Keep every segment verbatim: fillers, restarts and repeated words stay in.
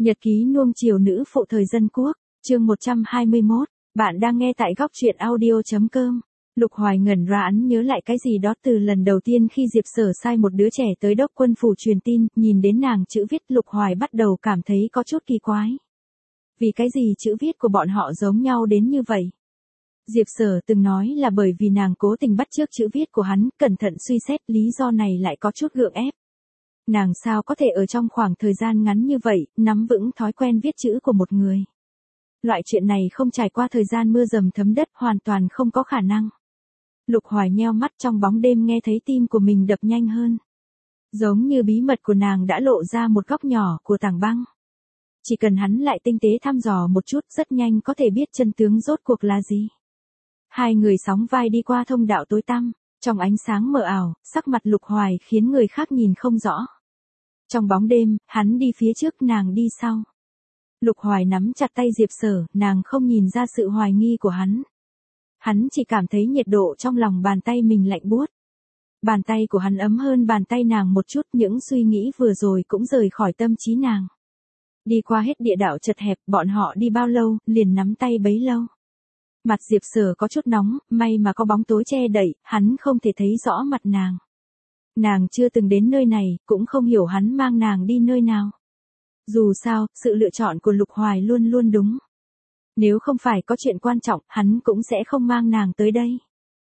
Nhật ký nuông chiều nữ phụ thời dân quốc, chương một trăm hai mươi mốt, bạn đang nghe tại góc truyện audio.com. Lục Hoài ngẩn ra, ẵn nhớ lại cái gì đó từ lần đầu tiên khi Diệp Sở sai một đứa trẻ tới đốc quân phủ truyền tin, nhìn đến nàng chữ viết Lục Hoài bắt đầu cảm thấy có chút kỳ quái. Vì cái gì chữ viết của bọn họ giống nhau đến như vậy? Diệp Sở từng nói là bởi vì nàng cố tình bắt chước chữ viết của hắn, cẩn thận suy xét lý do này lại có chút gượng ép. Nàng sao có thể ở trong khoảng thời gian ngắn như vậy, nắm vững thói quen viết chữ của một người. Loại chuyện này không trải qua thời gian mưa dầm thấm đất hoàn toàn không có khả năng. Lục Hoài nheo mắt, trong bóng đêm nghe thấy tim của mình đập nhanh hơn. Giống như bí mật của nàng đã lộ ra một góc nhỏ của tảng băng. Chỉ cần hắn lại tinh tế thăm dò một chút, rất nhanh có thể biết chân tướng rốt cuộc là gì. Hai người sóng vai đi qua thông đạo tối tăm, trong ánh sáng mờ ảo, sắc mặt Lục Hoài khiến người khác nhìn không rõ. Trong bóng đêm, hắn đi phía trước, nàng đi sau. Lục Hoài nắm chặt tay Diệp Sở, nàng không nhìn ra sự hoài nghi của hắn. Hắn chỉ cảm thấy nhiệt độ trong lòng bàn tay mình lạnh buốt. Bàn tay của hắn ấm hơn bàn tay nàng một chút, những suy nghĩ vừa rồi cũng rời khỏi tâm trí nàng. Đi qua hết địa đạo chật hẹp, bọn họ đi bao lâu, liền nắm tay bấy lâu. Mặt Diệp Sở có chút nóng, may mà có bóng tối che đậy, hắn không thể thấy rõ mặt nàng. Nàng chưa từng đến nơi này, cũng không hiểu hắn mang nàng đi nơi nào. Dù sao, sự lựa chọn của Lục Hoài luôn luôn đúng. Nếu không phải có chuyện quan trọng, hắn cũng sẽ không mang nàng tới đây.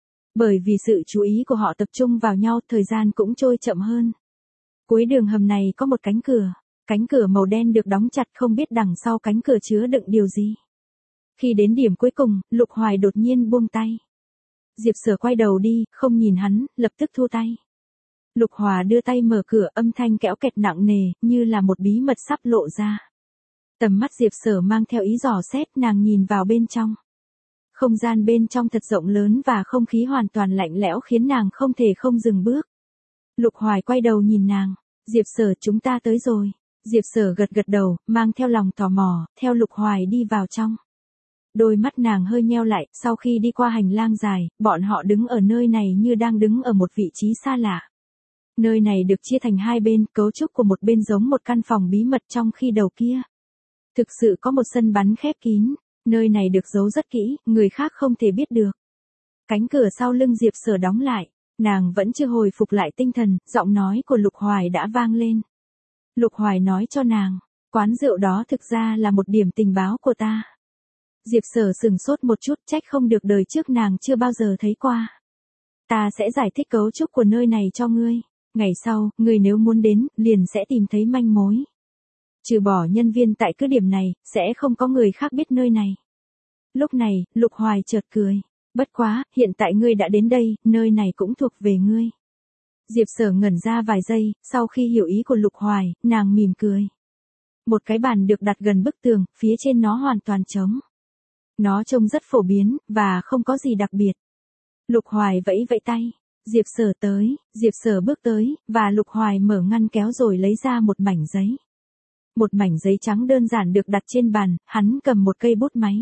Bởi vì sự chú ý của họ tập trung vào nhau, thời gian cũng trôi chậm hơn. Cuối đường hầm này có một cánh cửa. Cánh cửa màu đen được đóng chặt, không biết đằng sau cánh cửa chứa đựng điều gì. Khi đến điểm cuối cùng, Lục Hoài đột nhiên buông tay. Diệp Sở quay đầu đi, không nhìn hắn, lập tức thu tay. Lục Hoài đưa tay mở cửa, âm thanh kẽo kẹt nặng nề, như là một bí mật sắp lộ ra. Tầm mắt Diệp Sở mang theo ý dò xét, nàng nhìn vào bên trong. Không gian bên trong thật rộng lớn và không khí hoàn toàn lạnh lẽo khiến nàng không thể không dừng bước. Lục Hoài quay đầu nhìn nàng, Diệp Sở, chúng ta tới rồi. Diệp Sở gật gật đầu, mang theo lòng tò mò, theo Lục Hoài đi vào trong. Đôi mắt nàng hơi nheo lại, sau khi đi qua hành lang dài, bọn họ đứng ở nơi này như đang đứng ở một vị trí xa lạ. Nơi này được chia thành hai bên, cấu trúc của một bên giống một căn phòng bí mật, trong khi đầu kia thực sự có một sân bắn khép kín, nơi này được giấu rất kỹ, người khác không thể biết được. Cánh cửa sau lưng Diệp Sở đóng lại, nàng vẫn chưa hồi phục lại tinh thần, giọng nói của Lục Hoài đã vang lên. Lục Hoài nói cho nàng, quán rượu đó thực ra là một điểm tình báo của ta. Diệp Sở sừng sốt một chút, trách không được đời trước nàng chưa bao giờ thấy qua. Ta sẽ giải thích cấu trúc của nơi này cho ngươi. Ngày sau, ngươi nếu muốn đến, liền sẽ tìm thấy manh mối. Trừ bỏ nhân viên tại cứ điểm này, sẽ không có người khác biết nơi này. Lúc này, Lục Hoài chợt cười. Bất quá, hiện tại ngươi đã đến đây, nơi này cũng thuộc về ngươi. Diệp Sở ngẩn ra vài giây, sau khi hiểu ý của Lục Hoài, nàng mỉm cười. Một cái bàn được đặt gần bức tường, phía trên nó hoàn toàn trống. Nó trông rất phổ biến, và không có gì đặc biệt. Lục Hoài vẫy vẫy tay. Diệp Sở tới, Diệp Sở bước tới, và Lục Hoài mở ngăn kéo rồi lấy ra một mảnh giấy. Một mảnh giấy trắng đơn giản được đặt trên bàn, hắn cầm một cây bút máy.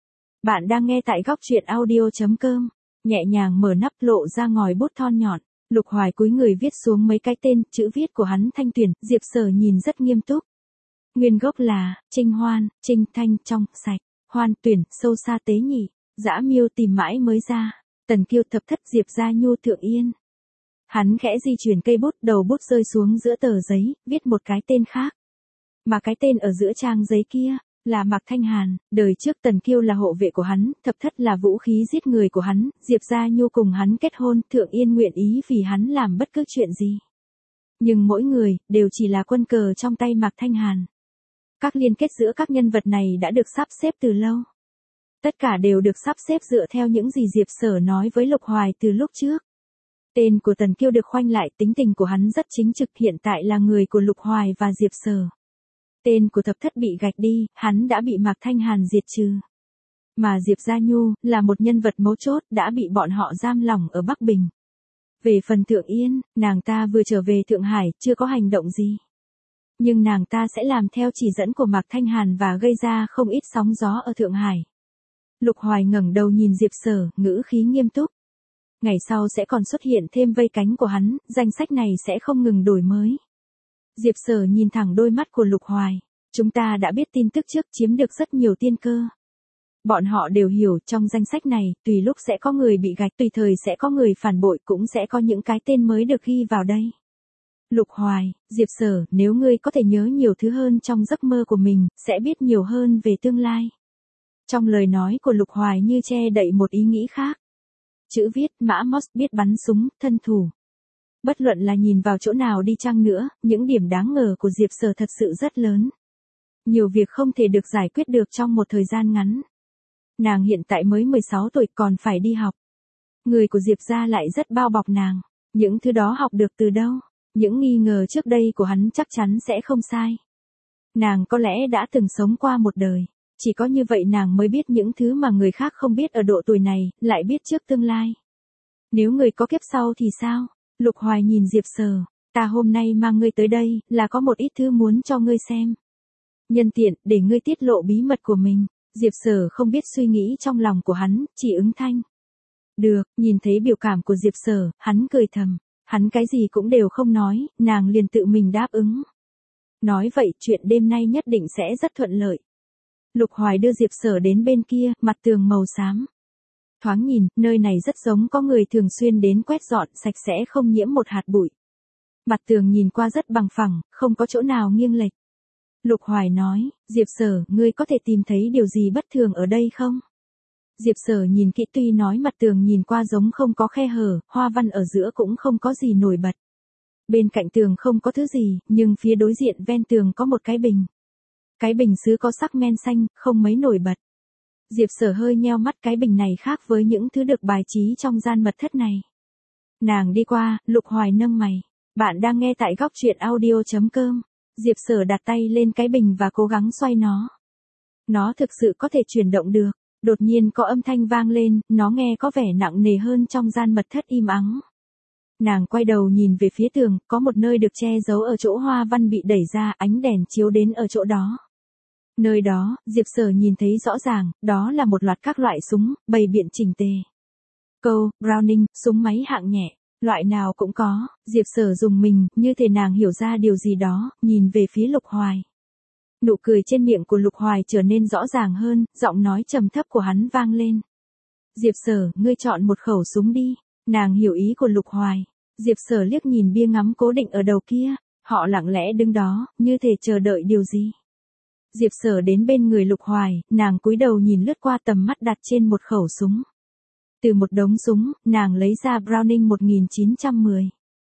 Bạn đang nghe tại góc truyện audio.com, nhẹ nhàng mở nắp lộ ra ngòi bút thon nhọn. Lục Hoài cúi người viết xuống mấy cái tên, chữ viết của hắn thanh tuyển, Diệp Sở nhìn rất nghiêm túc. Nguyên gốc là, Trinh Hoan, Trinh thanh, trong, sạch, Hoan tuyển, sâu xa tế nhị, dã miêu tìm mãi mới ra. Tần kiêu thập thất, Diệp gia nhu thượng yên. Hắn khẽ di chuyển cây bút, đầu bút rơi xuống giữa tờ giấy, viết một cái tên khác. Mà cái tên ở giữa trang giấy kia, là Mạc Thanh Hàn. Đời trước Tần kiêu là hộ vệ của hắn, thập thất là vũ khí giết người của hắn, Diệp gia nhu cùng hắn kết hôn, thượng yên nguyện ý vì hắn làm bất cứ chuyện gì. Nhưng mỗi người, đều chỉ là quân cờ trong tay Mạc Thanh Hàn. Các liên kết giữa các nhân vật này đã được sắp xếp từ lâu. Tất cả đều được sắp xếp dựa theo những gì Diệp Sở nói với Lục Hoài từ lúc trước. Tên của Tần Kiêu được khoanh lại, tính tình của hắn rất chính trực, hiện tại là người của Lục Hoài và Diệp Sở. Tên của thập thất bị gạch đi, hắn đã bị Mạc Thanh Hàn diệt trừ. Mà Diệp Gia Nhu, là một nhân vật mấu chốt, đã bị bọn họ giam lỏng ở Bắc Bình. Về phần Thượng Yên, nàng ta vừa trở về Thượng Hải, chưa có hành động gì. Nhưng nàng ta sẽ làm theo chỉ dẫn của Mạc Thanh Hàn và gây ra không ít sóng gió ở Thượng Hải. Lục Hoài ngẩng đầu nhìn Diệp Sở, ngữ khí nghiêm túc. Ngày sau sẽ còn xuất hiện thêm vây cánh của hắn, danh sách này sẽ không ngừng đổi mới. Diệp Sở nhìn thẳng đôi mắt của Lục Hoài. Chúng ta đã biết tin tức trước chiếm được rất nhiều tiên cơ. Bọn họ đều hiểu trong danh sách này, tùy lúc sẽ có người bị gạch, tùy thời sẽ có người phản bội, cũng sẽ có những cái tên mới được ghi vào đây. Lục Hoài, Diệp Sở, nếu ngươi có thể nhớ nhiều thứ hơn trong giấc mơ của mình, sẽ biết nhiều hơn về tương lai. Trong lời nói của Lục Hoài như che đậy một ý nghĩ khác. Chữ viết, Mã Moss biết bắn súng, thân thủ. Bất luận là nhìn vào chỗ nào đi chăng nữa, những điểm đáng ngờ của Diệp Sở thật sự rất lớn. Nhiều việc không thể được giải quyết được trong một thời gian ngắn. Nàng hiện tại mới mười sáu tuổi còn phải đi học. Người của Diệp gia lại rất bao bọc nàng. Những thứ đó học được từ đâu? Những nghi ngờ trước đây của hắn chắc chắn sẽ không sai. Nàng có lẽ đã từng sống qua một đời. Chỉ có như vậy nàng mới biết những thứ mà người khác không biết ở độ tuổi này, lại biết trước tương lai. Nếu người có kiếp sau thì sao? Lục Hoài nhìn Diệp Sở. Ta hôm nay mang ngươi tới đây, là có một ít thứ muốn cho ngươi xem. Nhân tiện, để ngươi tiết lộ bí mật của mình. Diệp Sở không biết suy nghĩ trong lòng của hắn, chỉ ứng thanh. Được, nhìn thấy biểu cảm của Diệp Sở, hắn cười thầm. Hắn cái gì cũng đều không nói, nàng liền tự mình đáp ứng. Nói vậy chuyện đêm nay nhất định sẽ rất thuận lợi. Lục Hoài đưa Diệp Sở đến bên kia, mặt tường màu xám. Thoáng nhìn, nơi này rất giống có người thường xuyên đến quét dọn sạch sẽ không nhiễm một hạt bụi. Mặt tường nhìn qua rất bằng phẳng, không có chỗ nào nghiêng lệch. Lục Hoài nói, Diệp Sở, ngươi có thể tìm thấy điều gì bất thường ở đây không? Diệp Sở nhìn kỹ tuy nói mặt tường nhìn qua giống không có khe hở, hoa văn ở giữa cũng không có gì nổi bật. Bên cạnh tường không có thứ gì, nhưng phía đối diện ven tường có một cái bình. Cái bình sứ có sắc men xanh, không mấy nổi bật. Diệp Sở hơi nheo mắt, cái bình này khác với những thứ được bài trí trong gian mật thất này. Nàng đi qua, Lục Hoài nâng mày. Bạn đang nghe tại góc truyện audio chấm com. Diệp Sở đặt tay lên cái bình và cố gắng xoay nó. Nó thực sự có thể chuyển động được. Đột nhiên có âm thanh vang lên, nó nghe có vẻ nặng nề hơn trong gian mật thất im ắng. Nàng quay đầu nhìn về phía tường, có một nơi được che giấu ở chỗ hoa văn bị đẩy ra, ánh đèn chiếu đến ở chỗ đó. Nơi đó, Diệp Sở nhìn thấy rõ ràng, đó là một loạt các loại súng, bày biện chỉnh tề. Câu, Browning, súng máy hạng nhẹ, loại nào cũng có. Diệp Sở dùng mình, như thể nàng hiểu ra điều gì đó, nhìn về phía Lục Hoài. Nụ cười trên miệng của Lục Hoài trở nên rõ ràng hơn, giọng nói trầm thấp của hắn vang lên. Diệp Sở, ngươi chọn một khẩu súng đi. Nàng hiểu ý của Lục Hoài. Diệp Sở liếc nhìn bia ngắm cố định ở đầu kia, họ lặng lẽ đứng đó, như thể chờ đợi điều gì. Diệp Sở đến bên người Lục Hoài, nàng cúi đầu nhìn lướt qua, tầm mắt đặt trên một khẩu súng. Từ một đống súng, nàng lấy ra Browning một nghìn chín trăm mười.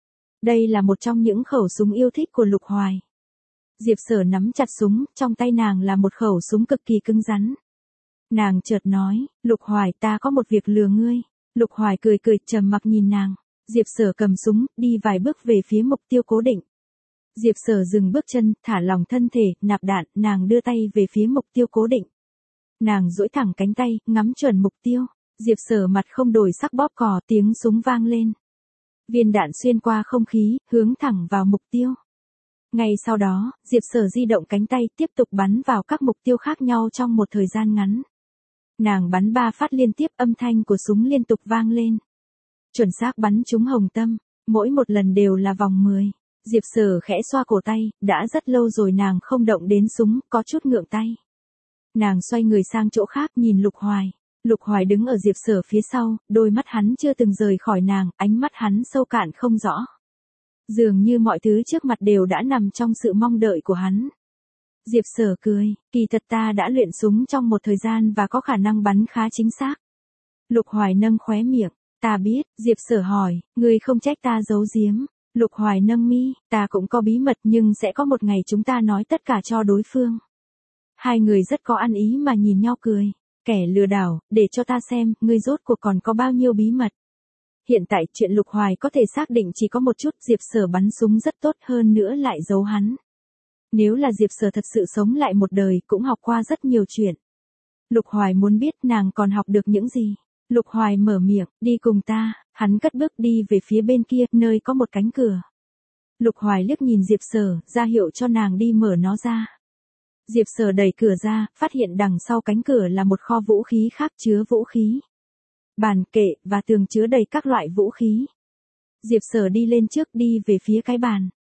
Đây là một trong những khẩu súng yêu thích của Lục Hoài. Diệp Sở nắm chặt súng, trong tay nàng là một khẩu súng cực kỳ cứng rắn. Nàng chợt nói, Lục Hoài, ta có một việc lừa ngươi. Lục Hoài cười cười, trầm mặc nhìn nàng. Diệp Sở cầm súng, đi vài bước về phía mục tiêu cố định. Diệp Sở dừng bước chân, thả lỏng thân thể, nạp đạn, nàng đưa tay về phía mục tiêu cố định. Nàng duỗi thẳng cánh tay, ngắm chuẩn mục tiêu. Diệp Sở mặt không đổi sắc bóp cò, tiếng súng vang lên. Viên đạn xuyên qua không khí, hướng thẳng vào mục tiêu. Ngay sau đó, Diệp Sở di động cánh tay, tiếp tục bắn vào các mục tiêu khác nhau trong một thời gian ngắn. Nàng bắn ba phát liên tiếp, âm thanh của súng liên tục vang lên. Chuẩn xác bắn trúng hồng tâm, mỗi một lần đều là vòng mười. Diệp Sở khẽ xoa cổ tay, đã rất lâu rồi nàng không động đến súng, có chút ngượng tay. Nàng xoay người sang chỗ khác, nhìn Lục Hoài. Lục Hoài đứng ở Diệp Sở phía sau, đôi mắt hắn chưa từng rời khỏi nàng, ánh mắt hắn sâu cạn không rõ. Dường như mọi thứ trước mặt đều đã nằm trong sự mong đợi của hắn. Diệp Sở cười, kỳ thật ta đã luyện súng trong một thời gian và có khả năng bắn khá chính xác. Lục Hoài nâng khóe miệng, ta biết. Diệp Sở hỏi, ngươi không trách ta giấu giếm. Lục Hoài nâng mi, ta cũng có bí mật nhưng sẽ có một ngày chúng ta nói tất cả cho đối phương. Hai người rất có ăn ý mà nhìn nhau cười. Kẻ lừa đảo, để cho ta xem, ngươi rốt cuộc còn có bao nhiêu bí mật. Hiện tại chuyện Lục Hoài có thể xác định chỉ có một chút, Diệp Sở bắn súng rất tốt, hơn nữa lại giấu hắn. Nếu là Diệp Sở thật sự sống lại một đời, cũng học qua rất nhiều chuyện. Lục Hoài muốn biết nàng còn học được những gì. Lục Hoài mở miệng, đi cùng ta. Hắn cất bước đi về phía bên kia, nơi có một cánh cửa. Lục Hoài liếc nhìn Diệp Sở, ra hiệu cho nàng đi mở nó ra. Diệp Sở đẩy cửa ra, phát hiện đằng sau cánh cửa là một kho vũ khí khác chứa vũ khí. Bàn, kệ, và tường chứa đầy các loại vũ khí. Diệp Sở đi lên trước, đi về phía cái bàn.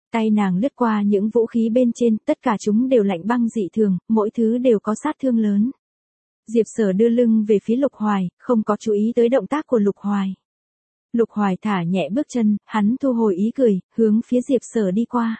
Tay nàng lướt qua những vũ khí bên trên, tất cả chúng đều lạnh băng dị thường, mỗi thứ đều có sát thương lớn. Diệp Sở đưa lưng về phía Lục Hoài, không có chú ý tới động tác của Lục Hoài. Lục Hoài thả nhẹ bước chân, hắn thu hồi ý cười, hướng phía Diệp Sở đi qua.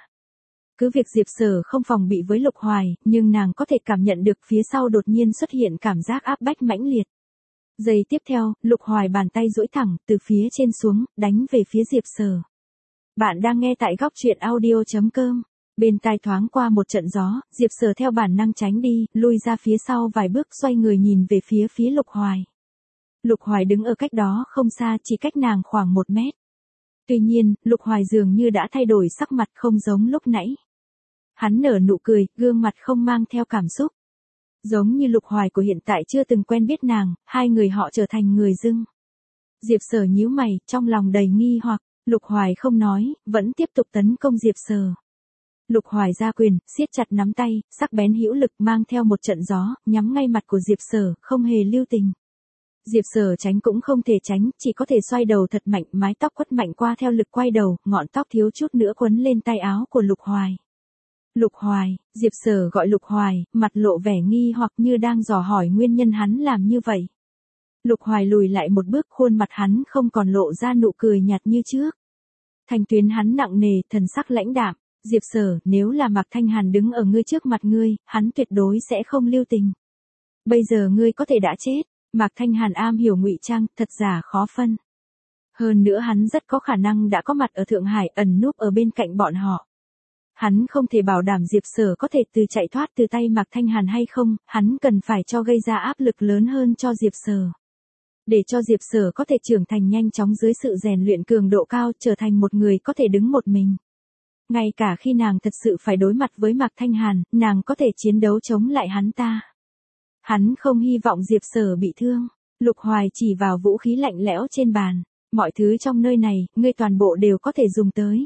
Cứ việc Diệp Sở không phòng bị với Lục Hoài, nhưng nàng có thể cảm nhận được phía sau đột nhiên xuất hiện cảm giác áp bách mãnh liệt. Giây tiếp theo, Lục Hoài bàn tay duỗi thẳng, từ phía trên xuống, đánh về phía Diệp Sở. Bạn đang nghe tại góc truyện audio chấm com. Bên tai thoáng qua một trận gió, Diệp Sở theo bản năng tránh đi, lui ra phía sau vài bước, xoay người nhìn về phía phía Lục Hoài. Lục Hoài đứng ở cách đó không xa, chỉ cách nàng khoảng một mét. Tuy nhiên, Lục Hoài dường như đã thay đổi sắc mặt, không giống lúc nãy. Hắn nở nụ cười, gương mặt không mang theo cảm xúc. Giống như Lục Hoài của hiện tại chưa từng quen biết nàng, hai người họ trở thành người dưng. Diệp Sở nhíu mày, trong lòng đầy nghi hoặc. Lục Hoài không nói, vẫn tiếp tục tấn công Diệp Sở. Lục Hoài ra quyền, siết chặt nắm tay, sắc bén hữu lực mang theo một trận gió, nhắm ngay mặt của Diệp Sở, không hề lưu tình. Diệp Sở tránh cũng không thể tránh, chỉ có thể xoay đầu thật mạnh, mái tóc quất mạnh qua theo lực quay đầu, ngọn tóc thiếu chút nữa quấn lên tay áo của Lục Hoài. Lục Hoài, Diệp Sở gọi Lục Hoài, mặt lộ vẻ nghi hoặc như đang dò hỏi nguyên nhân hắn làm như vậy. Lục Hoài lùi lại một bước, khuôn mặt hắn không còn lộ ra nụ cười nhạt như trước. Thành tuyến hắn nặng nề, thần sắc lãnh đạm. Diệp Sở, nếu là Mạc Thanh Hàn đứng ở ngươi trước mặt ngươi, hắn tuyệt đối sẽ không lưu tình. Bây giờ ngươi có thể đã chết, Mạc Thanh Hàn am hiểu ngụy trang, thật giả khó phân. Hơn nữa hắn rất có khả năng đã có mặt ở Thượng Hải, ẩn núp ở bên cạnh bọn họ. Hắn không thể bảo đảm Diệp Sở có thể từ chạy thoát từ tay Mạc Thanh Hàn hay không, hắn cần phải cho gây ra áp lực lớn hơn cho Diệp Sở. Để cho Diệp Sở có thể trưởng thành nhanh chóng dưới sự rèn luyện cường độ cao, trở thành một người có thể đứng một mình. Ngay cả khi nàng thật sự phải đối mặt với Mạc Thanh Hàn, nàng có thể chiến đấu chống lại hắn ta. Hắn không hy vọng Diệp Sở bị thương. Lục Hoài chỉ vào vũ khí lạnh lẽo trên bàn. Mọi thứ trong nơi này, ngươi toàn bộ đều có thể dùng tới.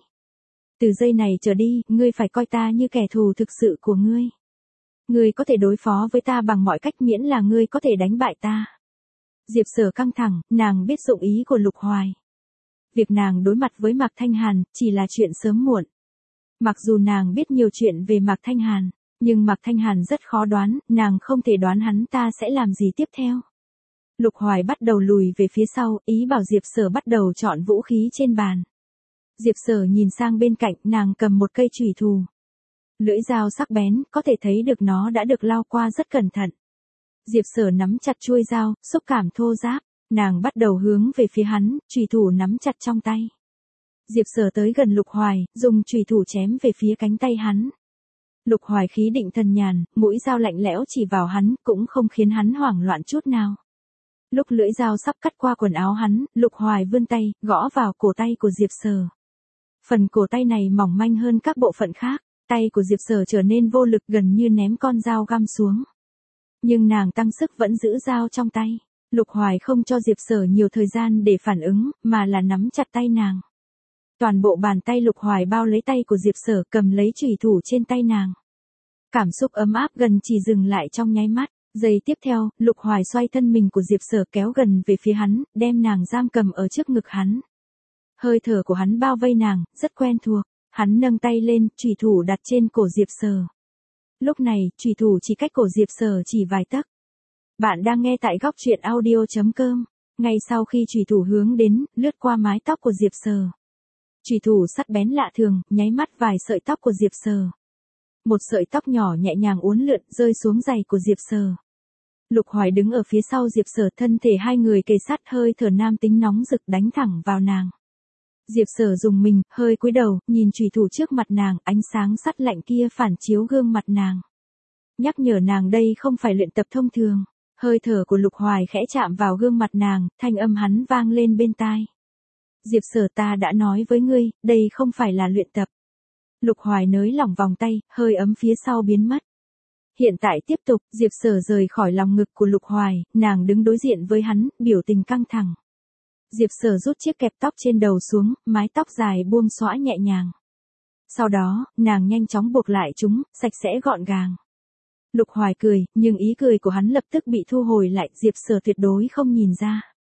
Từ giây này trở đi, ngươi phải coi ta như kẻ thù thực sự của ngươi. Ngươi có thể đối phó với ta bằng mọi cách, miễn là ngươi có thể đánh bại ta. Diệp Sở căng thẳng, nàng biết dụng ý của Lục Hoài. Việc nàng đối mặt với Mạc Thanh Hàn, chỉ là chuyện sớm muộn. Mặc dù nàng biết nhiều chuyện về Mạc Thanh Hàn, nhưng Mạc Thanh Hàn rất khó đoán, nàng không thể đoán hắn ta sẽ làm gì tiếp theo. Lục Hoài bắt đầu lùi về phía sau, ý bảo Diệp Sở bắt đầu chọn vũ khí trên bàn. Diệp Sở nhìn sang bên cạnh, nàng cầm một cây chùy thủ. Lưỡi dao sắc bén, có thể thấy được nó đã được lau qua rất cẩn thận. Diệp Sở nắm chặt chuôi dao, xúc cảm thô ráp, nàng bắt đầu hướng về phía hắn, chùy thủ nắm chặt trong tay. Diệp Sở tới gần Lục Hoài, dùng chùy thủ chém về phía cánh tay hắn. Lục Hoài khí định thần nhàn, mũi dao lạnh lẽo chỉ vào hắn, cũng không khiến hắn hoảng loạn chút nào. Lúc lưỡi dao sắp cắt qua quần áo hắn, Lục Hoài vươn tay, gõ vào cổ tay của Diệp Sở. Phần cổ tay này mỏng manh hơn các bộ phận khác, tay của Diệp Sở trở nên vô lực, gần như ném con dao găm xuống. Nhưng nàng tăng sức vẫn giữ dao trong tay. Lục Hoài không cho Diệp Sở nhiều thời gian để phản ứng, mà là nắm chặt tay nàng. Toàn bộ bàn tay Lục Hoài bao lấy tay của Diệp Sở, cầm lấy chùy thủ trên tay nàng. Cảm xúc ấm áp gần chỉ dừng lại trong nháy mắt. Giây tiếp theo, Lục Hoài xoay thân mình của Diệp Sở kéo gần về phía hắn, đem nàng giam cầm ở trước ngực hắn. Hơi thở của hắn bao vây nàng, rất quen thuộc. Hắn nâng tay lên, chùy thủ đặt trên cổ Diệp Sở. Lúc này, chùy thủ chỉ cách cổ Diệp Sở chỉ vài tấc. Bạn đang nghe tại góc truyện audio chấm com. Ngay sau khi chùy thủ hướng đến, lướt qua mái tóc của Diệp Sở. Chùy thủ sắc bén lạ thường, nháy mắt vài sợi tóc của Diệp Sở. Một sợi tóc nhỏ nhẹ nhàng uốn lượn rơi xuống giày của Diệp Sở. Lục Hoài đứng ở phía sau Diệp Sở, thân thể hai người kề sát, hơi thở nam tính nóng rực đánh thẳng vào nàng. Diệp Sở dùng mình, hơi cúi đầu, nhìn chùy thủ trước mặt nàng, ánh sáng sắt lạnh kia phản chiếu gương mặt nàng. Nhắc nhở nàng đây không phải luyện tập thông thường. Hơi thở của Lục Hoài khẽ chạm vào gương mặt nàng, thanh âm hắn vang lên bên tai. Diệp Sở, ta đã nói với ngươi, đây không phải là luyện tập. Lục Hoài nới lỏng vòng tay, hơi ấm phía sau biến mất. Hiện tại tiếp tục, Diệp Sở rời khỏi lòng ngực của Lục Hoài, nàng đứng đối diện với hắn, biểu tình căng thẳng. Diệp Sở rút chiếc kẹp tóc trên đầu xuống, mái tóc dài buông xõa nhẹ nhàng. Sau đó, nàng nhanh chóng buộc lại chúng, sạch sẽ gọn gàng. Lục Hoài cười, nhưng ý cười của hắn lập tức bị thu hồi lại, Diệp Sở tuyệt đối không nhìn ra.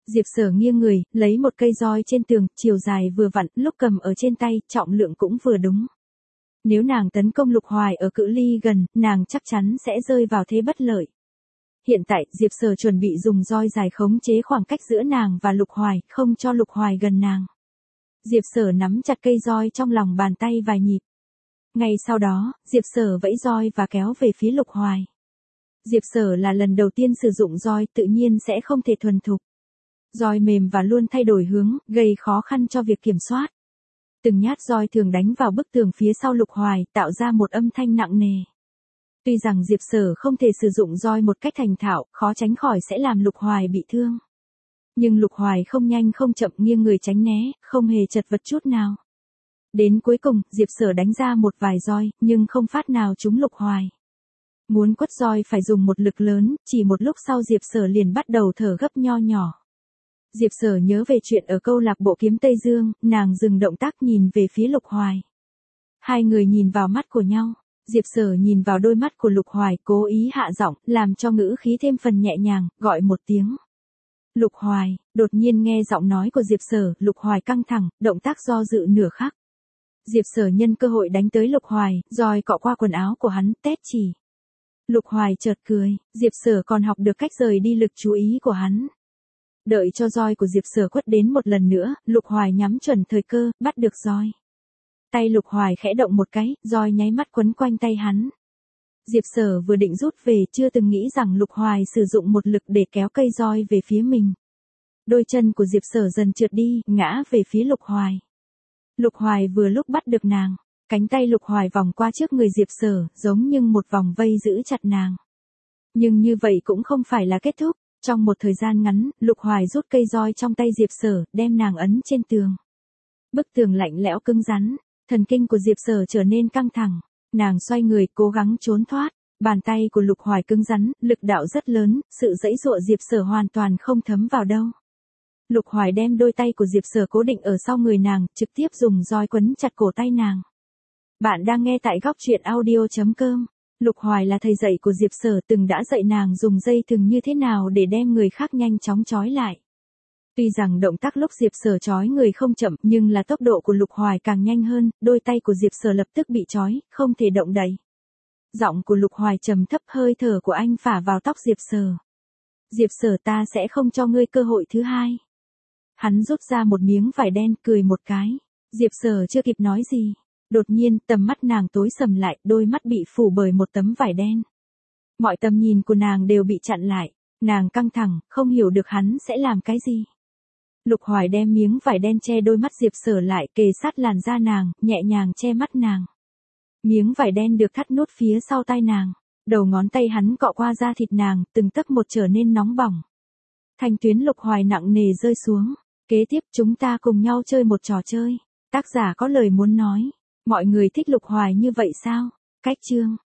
Diệp Sở nghiêng người, lấy một cây roi trên tường, chiều dài vừa vặn, lúc cầm ở trên tay, trọng lượng cũng vừa đúng. Nếu nàng tấn công Lục Hoài ở cự ly gần, nàng chắc chắn sẽ rơi vào thế bất lợi. Hiện tại, Diệp Sở chuẩn bị dùng roi dài khống chế khoảng cách giữa nàng và Lục Hoài, không cho Lục Hoài gần nàng. Diệp Sở nắm chặt cây roi trong lòng bàn tay vài nhịp. Ngay sau đó, Diệp Sở vẫy roi và kéo về phía Lục Hoài. Diệp Sở là lần đầu tiên sử dụng roi, tự nhiên sẽ không thể thuần thục. Roi mềm và luôn thay đổi hướng, gây khó khăn cho việc kiểm soát. Từng nhát roi thường đánh vào bức tường phía sau Lục Hoài, tạo ra một âm thanh nặng nề. Tuy rằng Diệp Sở không thể sử dụng roi một cách thành thạo, khó tránh khỏi sẽ làm Lục Hoài bị thương. Nhưng Lục Hoài không nhanh không chậm nghiêng người tránh né, không hề chật vật chút nào. Đến cuối cùng, Diệp Sở đánh ra một vài roi, nhưng không phát nào trúng Lục Hoài. Muốn quất roi phải dùng một lực lớn, chỉ một lúc sau Diệp Sở liền bắt đầu thở gấp nho nhỏ. Diệp Sở nhớ về chuyện ở câu lạc bộ kiếm Tây Dương, nàng dừng động tác nhìn về phía Lục Hoài. Hai người nhìn vào mắt của nhau, Diệp Sở nhìn vào đôi mắt của Lục Hoài, cố ý hạ giọng, làm cho ngữ khí thêm phần nhẹ nhàng, gọi một tiếng. Lục Hoài, đột nhiên nghe giọng nói của Diệp Sở, Lục Hoài căng thẳng, động tác do dự nửa khắc. Diệp Sở nhân cơ hội đánh tới Lục Hoài, roi cọ qua quần áo của hắn, tét chỉ. Lục Hoài chợt cười, Diệp Sở còn học được cách rời đi lực chú ý của hắn. Đợi cho roi của Diệp Sở quất đến một lần nữa, Lục Hoài nhắm chuẩn thời cơ, bắt được roi. Tay Lục Hoài khẽ động một cái, roi nháy mắt quấn quanh tay hắn. Diệp Sở vừa định rút về, chưa từng nghĩ rằng Lục Hoài sử dụng một lực để kéo cây roi về phía mình. Đôi chân của Diệp Sở dần trượt đi, ngã về phía Lục Hoài. Lục Hoài vừa lúc bắt được nàng, cánh tay Lục Hoài vòng qua trước người Diệp Sở, giống như một vòng vây giữ chặt nàng. Nhưng như vậy cũng không phải là kết thúc. Trong một thời gian ngắn, Lục Hoài rút cây roi trong tay Diệp Sở, đem nàng ấn trên tường. Bức tường lạnh lẽo cứng rắn, thần kinh của Diệp Sở trở nên căng thẳng. Nàng xoay người, cố gắng trốn thoát. Bàn tay của Lục Hoài cứng rắn, lực đạo rất lớn, sự giãy giụa Diệp Sở hoàn toàn không thấm vào đâu. Lục Hoài đem đôi tay của Diệp Sở cố định ở sau người nàng, trực tiếp dùng roi quấn chặt cổ tay nàng. Bạn đang nghe tại góc truyện audio chấm com. Lục Hoài là thầy dạy của Diệp Sở, từng đã dạy nàng dùng dây thừng như thế nào để đem người khác nhanh chóng trói lại. Tuy rằng động tác lúc Diệp Sở trói người không chậm, nhưng là tốc độ của Lục Hoài càng nhanh hơn, đôi tay của Diệp Sở lập tức bị trói, không thể động đậy. Giọng của Lục Hoài trầm thấp, hơi thở của anh phả vào tóc Diệp Sở. Diệp Sở, ta sẽ không cho ngươi cơ hội thứ hai. Hắn rút ra một miếng vải đen, cười một cái. Diệp Sở chưa kịp nói gì. Đột nhiên, tầm mắt nàng tối sầm lại, đôi mắt bị phủ bởi một tấm vải đen. Mọi tầm nhìn của nàng đều bị chặn lại. Nàng căng thẳng, không hiểu được hắn sẽ làm cái gì. Lục Hoài đem miếng vải đen che đôi mắt Diệp Sở lại, kề sát làn da nàng, nhẹ nhàng che mắt nàng. Miếng vải đen được thắt nút phía sau tai nàng. Đầu ngón tay hắn cọ qua da thịt nàng, từng tấc một trở nên nóng bỏng. Thanh tuyến Lục Hoài nặng nề rơi xuống. Kế tiếp chúng ta cùng nhau chơi một trò chơi. Tác giả có lời muốn nói. Mọi người thích Lục Hoài như vậy sao? Cách chương.